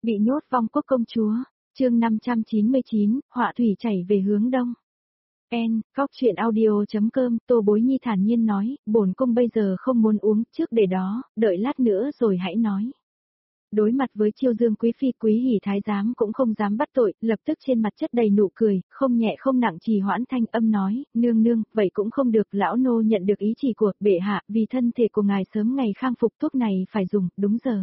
Bị nhốt vong quốc công chúa, chương 599, họa thủy chảy về hướng đông. Góc chuyện audio.com, Tô Bối Nhi thản nhiên nói, bổn cung bây giờ không muốn uống, trước để đó, đợi lát nữa rồi hãy nói. Đối mặt với Chiêu Dương quý phi, Quý Hỉ thái giám cũng không dám bắt tội, lập tức trên mặt chất đầy nụ cười, không nhẹ không nặng trì hoãn thanh âm nói, nương nương, vậy cũng không được, lão nô nhận được ý chỉ của bệ hạ, vì thân thể của ngài sớm ngày khang phục, thuốc này phải dùng, đúng giờ.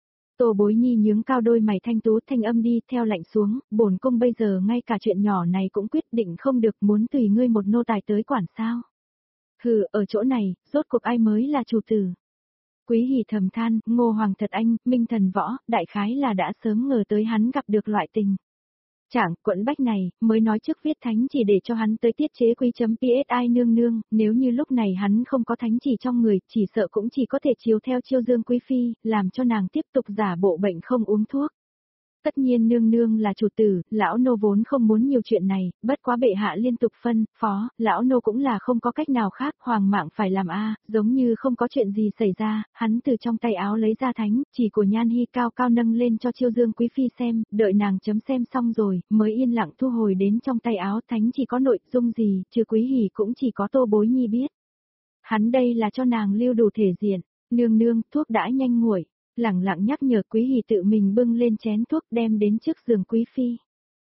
Tô Bối Nhi nhướng cao đôi mày thanh tú, thanh âm đi theo lạnh xuống, bổn cung bây giờ ngay cả chuyện nhỏ này cũng quyết định không được, muốn tùy ngươi một nô tài tới quản sao. Hừ, ở chỗ này, rốt cuộc ai mới là chủ tử. Quý Hỉ thầm than, Ngô Hoàng thật anh, minh thần võ, đại khái là đã sớm ngờ tới hắn gặp được loại tình trạng quẫn bách này, mới nói trước viết thánh chỉ để cho hắn tới tiết chế quy.psi nương nương, nếu như lúc này hắn không có thánh chỉ trong người, chỉ sợ cũng chỉ có thể chiếu theo Chiêu Dương quý phi, làm cho nàng tiếp tục giả bộ bệnh không uống thuốc. Tất nhiên nương nương là chủ tử, lão nô vốn không muốn nhiều chuyện này, bất quá bệ hạ liên tục phân, phó, lão nô cũng là không có cách nào khác, hoàng mạng phải làm giống như không có chuyện gì xảy ra, hắn từ trong tay áo lấy ra thánh, chỉ của Nhan Hi cao cao nâng lên cho Chiêu Dương quý phi xem, đợi nàng chấm xem xong rồi, mới yên lặng thu hồi đến trong tay áo, thánh chỉ có nội dung gì, trừ Quý Hỉ cũng chỉ có Tô Bối Nhi biết. Hắn đây là cho nàng lưu đủ thể diện, nương nương, thuốc đã nhanh nguội. Lẳng lặng nhắc nhở Quý Hỉ tự mình bưng lên chén thuốc đem đến trước giường quý phi.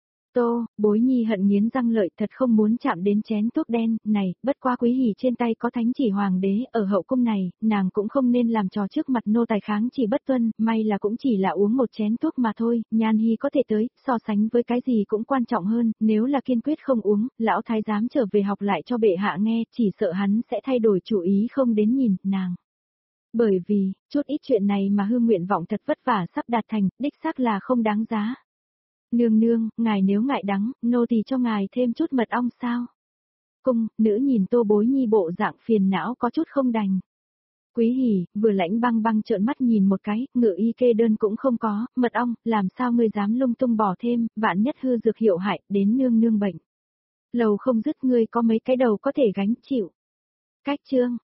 Tô, Bối Nhi hận nghiến răng lợi, thật không muốn chạm đến chén thuốc đen, này, bất qua Quý Hỉ trên tay có thánh chỉ hoàng đế, ở hậu cung này, nàng cũng không nên làm trò trước mặt nô tài kháng chỉ bất tuân, may là cũng chỉ là uống một chén thuốc mà thôi, Nhan Hi có thể tới, so sánh với cái gì cũng quan trọng hơn, nếu là kiên quyết không uống, lão thái giám trở về học lại cho bệ hạ nghe, chỉ sợ hắn sẽ thay đổi chủ ý không đến nhìn, nàng. Bởi vì, chút ít chuyện này mà hư nguyện vọng thật vất vả sắp đạt thành, đích xác là không đáng giá. Nương nương, ngài nếu ngại đắng, nô thì cho ngài thêm chút mật ong sao? Cung, nữ nhìn Tô Bối Nhi bộ dạng phiền não có chút không đành. Quý Hỉ, vừa lãnh băng băng trợn mắt nhìn một cái, ngự y kê đơn cũng không có, mật ong, làm sao ngươi dám lung tung bỏ thêm, vạn nhất hư dược hiệu hại, đến nương nương bệnh. Lầu không dứt ngươi có mấy cái đầu có thể gánh chịu. Cách chương.